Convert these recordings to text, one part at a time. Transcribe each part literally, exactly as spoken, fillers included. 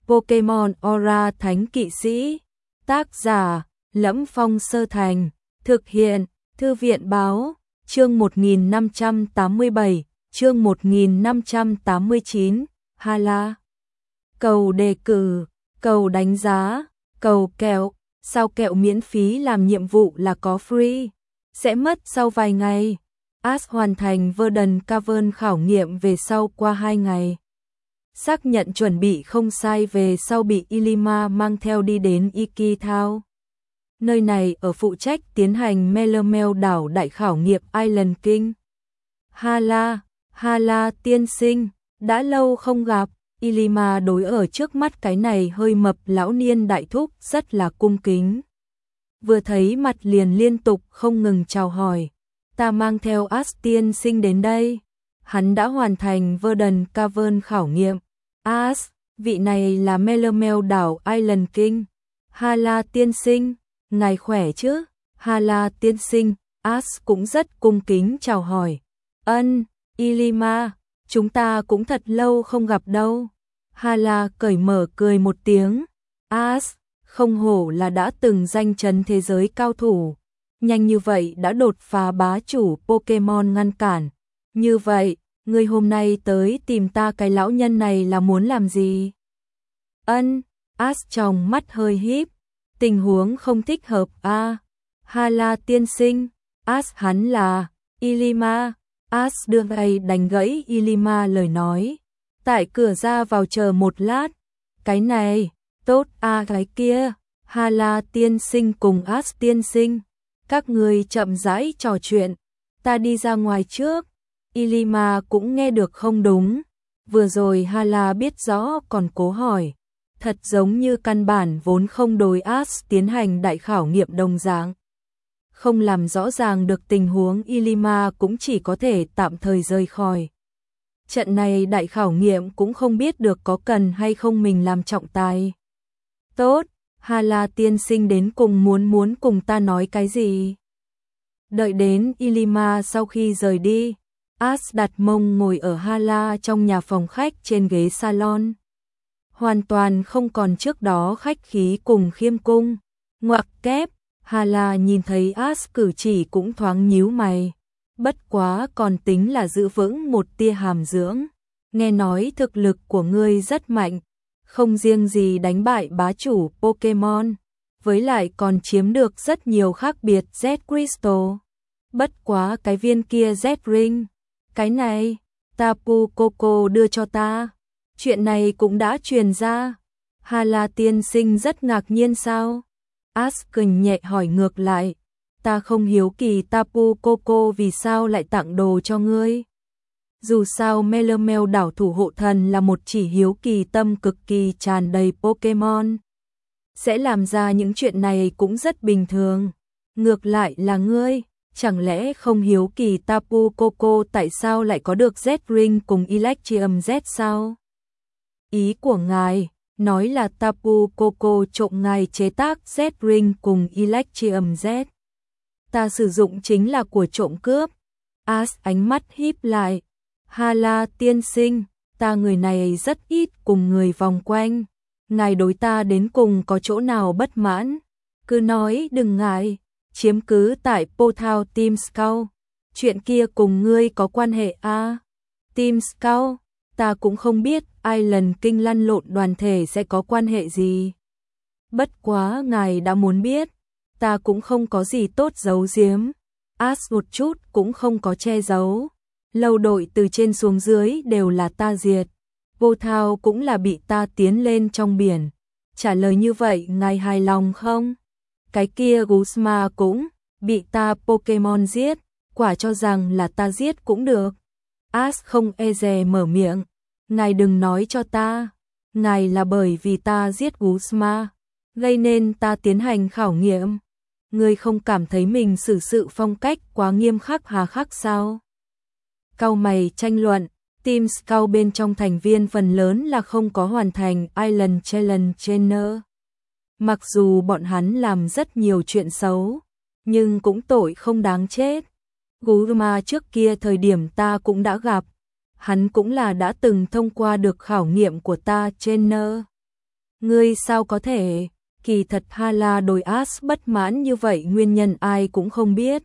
Pokemon Aura Thánh Kỵ Sĩ. Tác giả: Lẫm Phong Sơ Thành. Thực hiện: Thư viện báo. Chương một nghìn năm trăm tám mươi bảy, chương một nghìn năm trăm tám mươi chín. Hala. Cầu đề cử, cầu đánh giá, cầu kẹo. Sao kẹo miễn phí làm nhiệm vụ là có free? Sẽ mất sau vài ngày. Ash hoàn thành Verdant Cavern khảo nghiệm về sau qua hai ngày. Xác nhận chuẩn bị không sai về sau bị Ilima mang theo đi đến Iki Town. Nơi này ở phụ trách tiến hành Melemel đảo đại khảo nghiệm Island King. Hala, Hala tiên sinh, đã lâu không gặp. Ilima đối ở trước mắt cái này hơi mập lão niên đại thúc rất là cung kính. Vừa thấy mặt liền liên tục không ngừng chào hỏi. Ta mang theo Ash tiên sinh đến đây. Hắn đã hoàn thành Verdant Cavern khảo nghiệm. Ash, vị này là Melemel đảo Island King. Hala tiên sinh, ngài khỏe chứ? Hala tiên sinh, Ash cũng rất cung kính chào hỏi. Ân, Ilima, chúng ta cũng thật lâu không gặp đâu. Hala cởi mở cười một tiếng. Ash, không hổ là đã từng danh chấn thế giới cao thủ. Nhanh như vậy đã đột phá bá chủ Pokemon ngăn cản. Như vậy, ngươi hôm nay tới tìm ta cái lão nhân này là muốn làm gì? Ân, Ash trong mắt hơi híp. Tình huống không thích hợp a. À, Hala tiên sinh, Ash hắn là Ilima. Ash đưa tay đánh gãy Ilima lời nói. Tại cửa ra vào chờ một lát. Cái này, tốt a à, cái kia. Hala tiên sinh cùng Ash tiên sinh. Các người chậm rãi trò chuyện. Ta đi ra ngoài trước. Ilima cũng nghe được không đúng. Vừa rồi Hala biết rõ còn cố hỏi. Thật giống như căn bản vốn không đối Ash tiến hành đại khảo nghiệm đồng dạng. Không làm rõ ràng được tình huống, Ilima cũng chỉ có thể tạm thời rời khỏi. Trận này đại khảo nghiệm cũng không biết được có cần hay không mình làm trọng tài. Tốt, Hala tiên sinh đến cùng muốn muốn cùng ta nói cái gì? Đợi đến Ilima sau khi rời đi, Ash đặt mông ngồi ở Hala trong nhà phòng khách trên ghế salon. Hoàn toàn không còn trước đó khách khí cùng khiêm cung. Ngoặc kép, Hala nhìn thấy Ash cử chỉ cũng thoáng nhíu mày. Bất quá còn tính là giữ vững một tia hàm dưỡng. Nghe nói thực lực của ngươi rất mạnh, không riêng gì đánh bại bá chủ Pokemon, với lại còn chiếm được rất nhiều khác biệt Z Crystal. Bất quá cái viên kia Z Ring, cái này, Tapu Koko đưa cho ta. Chuyện này cũng đã truyền ra. Hala tiên sinh rất ngạc nhiên sao? Ash cười nhẹ hỏi ngược lại. Ta không hiếu kỳ Tapu Koko vì sao lại tặng đồ cho ngươi. Dù sao Melemel đảo thủ hộ thần là một chỉ hiếu kỳ tâm cực kỳ tràn đầy Pokemon. Sẽ làm ra những chuyện này cũng rất bình thường. Ngược lại là ngươi, chẳng lẽ không hiếu kỳ Tapu Koko tại sao lại có được Z Ring cùng Electrium Z sao? Ý của ngài, nói là Tapu Koko trộm ngài chế tác Z Ring cùng Electrium Z. Ta sử dụng chính là của trộm cướp. Ash ánh mắt híp lại. Hala tiên sinh, ta người này rất ít cùng người vòng quanh. Ngài đối ta đến cùng có chỗ nào bất mãn? Cứ nói đừng ngại, chiếm cứ tại Pothao Team Scout. Chuyện kia cùng ngươi có quan hệ a? À? Team Scout, ta cũng không biết Island King lăn lộn đoàn thể sẽ có quan hệ gì. Bất quá ngài đã muốn biết, ta cũng không có gì tốt giấu giếm. Ash một chút cũng không có che giấu. Lâu đội từ trên xuống dưới đều là ta diệt. Vô thao cũng là bị ta tiến lên trong biển. Trả lời như vậy ngài hài lòng không? Cái kia Guzma cũng bị ta Pokemon giết. Quả cho rằng là ta giết cũng được. Ash không e dè mở miệng. Ngài đừng nói cho ta. Ngài là bởi vì ta giết Guzma, gây nên ta tiến hành khảo nghiệm. Ngươi không cảm thấy mình xử sự phong cách quá nghiêm khắc hà khắc sao? Cau mày tranh luận. Team Scout bên trong thành viên phần lớn là không có hoàn thành Island Challenge Trainer. Mặc dù bọn hắn làm rất nhiều chuyện xấu, nhưng cũng tội không đáng chết. Guzma trước kia thời điểm ta cũng đã gặp. Hắn cũng là đã từng thông qua được khảo nghiệm của ta Trainer. Ngươi sao có thể? Kỳ thật Hala đối As bất mãn như vậy nguyên nhân ai cũng không biết.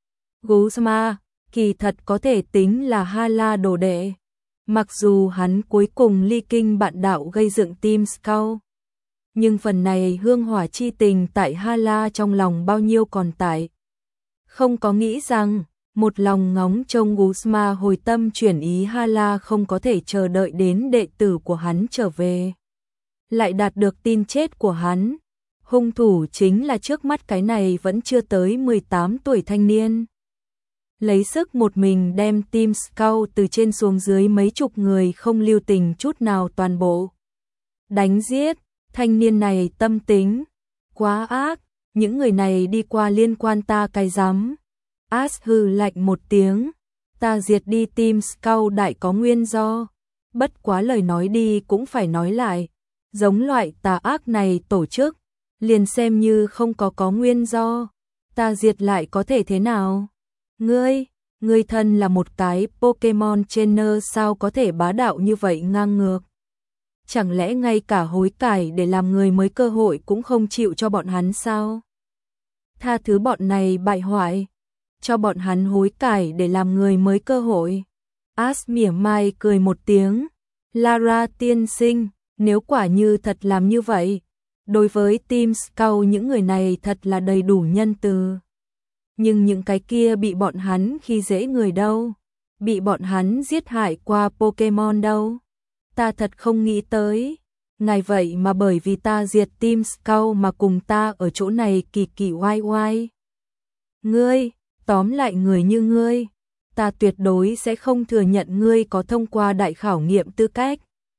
Guzma, kỳ thật có thể tính là Hala đồ đệ. Mặc dù hắn cuối cùng ly kinh bạn đạo gây dựng Team Scout, nhưng phần này hương hỏa chi tình tại Hala trong lòng bao nhiêu còn tại. Không có nghĩ rằng, một lòng ngóng trông Guzma hồi tâm chuyển ý Hala không có thể chờ đợi đến đệ tử của hắn trở về. Lại đạt được tin chết của hắn. Hung thủ chính là trước mắt cái này vẫn chưa tới mười tám tuổi thanh niên. Lấy sức một mình đem Team Scout từ trên xuống dưới mấy chục người không lưu tình chút nào toàn bộ đánh giết. Thanh niên này tâm tính quá ác, những người này đi qua liên quan ta cái rắm. As hừ lạnh một tiếng, ta diệt đi Team Scout đại có nguyên do, bất quá lời nói đi cũng phải nói lại, giống loại tà ác này tổ chức, liền xem như không có có nguyên do, ta diệt lại có thể thế nào? Ngươi, ngươi thân là một cái Pokemon trainer sao có thể bá đạo như vậy ngang ngược? Chẳng lẽ ngay cả hối cải để làm người mới cơ hội cũng không chịu cho bọn hắn sao? Tha thứ bọn này bại hoại, cho bọn hắn hối cải để làm người mới cơ hội. As mỉa mai cười một tiếng, Lara tiên sinh, nếu quả như thật làm như vậy, đối với Team Scout những người này thật là đầy đủ nhân từ. Nhưng những cái kia bị bọn hắn khi dễ người đâu, bị bọn hắn giết hại qua Pokemon đâu. Ta thật không nghĩ tới, ngài vậy mà bởi vì ta diệt Team Scout mà cùng ta ở chỗ này kỳ kỳ oai oai. Ngươi, tóm lại người như ngươi, ta tuyệt đối sẽ không thừa nhận ngươi có thông qua đại khảo nghiệm tư cách.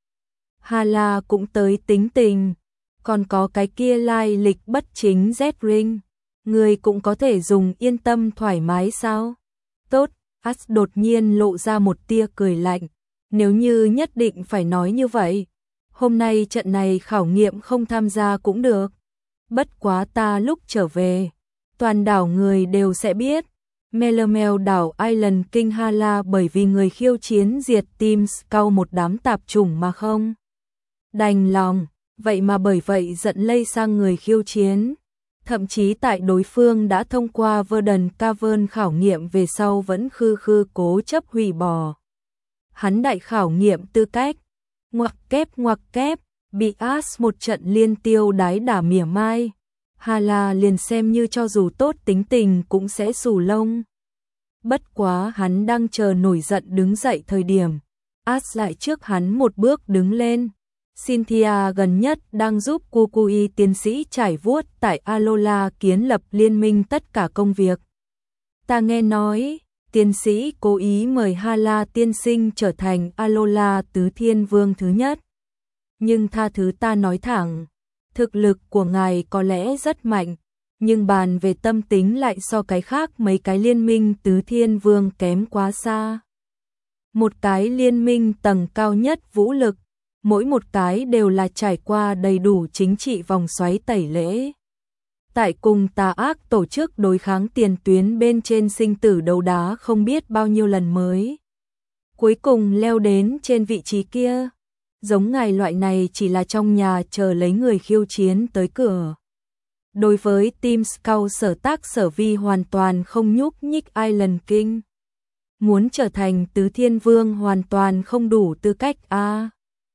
Hala cũng tới tính tình, còn có cái kia lai lịch bất chính Z-Ring, ngươi cũng có thể dùng yên tâm thoải mái sao? Tốt, As đột nhiên lộ ra một tia cười lạnh, nếu như nhất định phải nói như vậy, hôm nay trận này khảo nghiệm không tham gia cũng được. Bất quá ta lúc trở về, toàn đảo người đều sẽ biết, Melemel đảo Island King Hala bởi vì người khiêu chiến diệt Team Scout một đám tạp chủng mà không đành lòng, vậy mà bởi vậy giận lây sang người khiêu chiến. Thậm chí tại đối phương đã thông qua Verdant Cavern khảo nghiệm về sau vẫn khư khư cố chấp hủy bỏ hắn đại khảo nghiệm tư cách. Ngoặc kép ngoặc kép, bị As một trận liên tiêu đái đả mỉa mai. Hala liền xem như cho dù tốt tính tình cũng sẽ xù lông. Bất quá hắn đang chờ nổi giận đứng dậy thời điểm, As lại trước hắn một bước đứng lên. Cynthia gần nhất đang giúp Kukui tiến sĩ trải vuốt tại Alola kiến lập liên minh tất cả công việc. Ta nghe nói, tiến sĩ cố ý mời Hala tiên sinh trở thành Alola tứ thiên vương thứ nhất. Nhưng tha thứ ta nói thẳng, thực lực của ngài có lẽ rất mạnh, nhưng bàn về tâm tính lại so cái khác mấy cái liên minh tứ thiên vương kém quá xa. Một cái liên minh tầng cao nhất vũ lực, mỗi một cái đều là trải qua đầy đủ chính trị vòng xoáy tẩy lễ. Tại cùng tà ác tổ chức đối kháng tiền tuyến bên trên sinh tử đấu đá không biết bao nhiêu lần mới. Cuối cùng leo đến trên vị trí kia. Giống ngài loại này chỉ là trong nhà chờ lấy người khiêu chiến tới cửa. Đối với Team Scout sở tác sở vi hoàn toàn không nhúc nhích Island King. Muốn trở thành tứ thiên vương hoàn toàn không đủ tư cách a. À.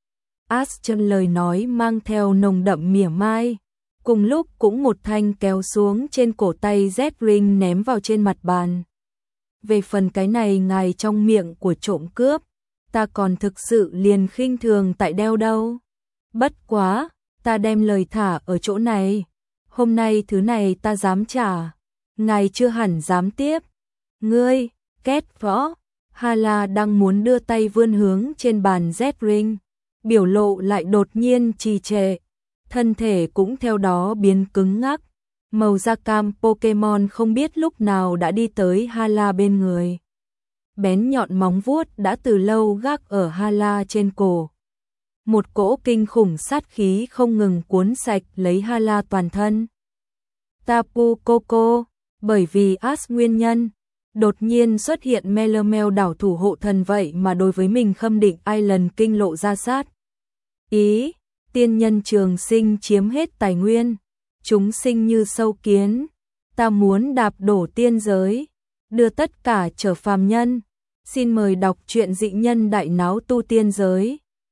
As chân lời nói mang theo nồng đậm mỉa mai, cùng lúc cũng một thanh kéo xuống trên cổ tay Z-Ring ném vào trên mặt bàn. Về phần cái này ngài trong miệng của trộm cướp, ta còn thực sự liền khinh thường tại đeo đâu. Bất quá, ta đem lời thả ở chỗ này, hôm nay thứ này ta dám trả, ngài chưa hẳn dám tiếp. Ngươi, két võ, Hala đang muốn đưa tay vươn hướng trên bàn Z-Ring. Biểu lộ lại đột nhiên trì trệ, thân thể cũng theo đó biến cứng ngắc, màu da cam Pokemon không biết lúc nào đã đi tới Hala bên người. Bén nhọn móng vuốt đã từ lâu gác ở Hala trên cổ. Một cỗ kinh khủng sát khí không ngừng cuốn sạch lấy Hala toàn thân. Tapu Koko, bởi vì As nguyên nhân, đột nhiên xuất hiện Melemel đảo thủ hộ thần vậy mà đối với mình khâm định Island King lộ ra sát ý, tiên nhân trường sinh chiếm hết tài nguyên, chúng sinh như sâu kiến, ta muốn đạp đổ tiên giới, đưa tất cả trở phàm nhân. Xin mời đọc truyện Dị Nhân Đại Náo Tu Tiên Giới.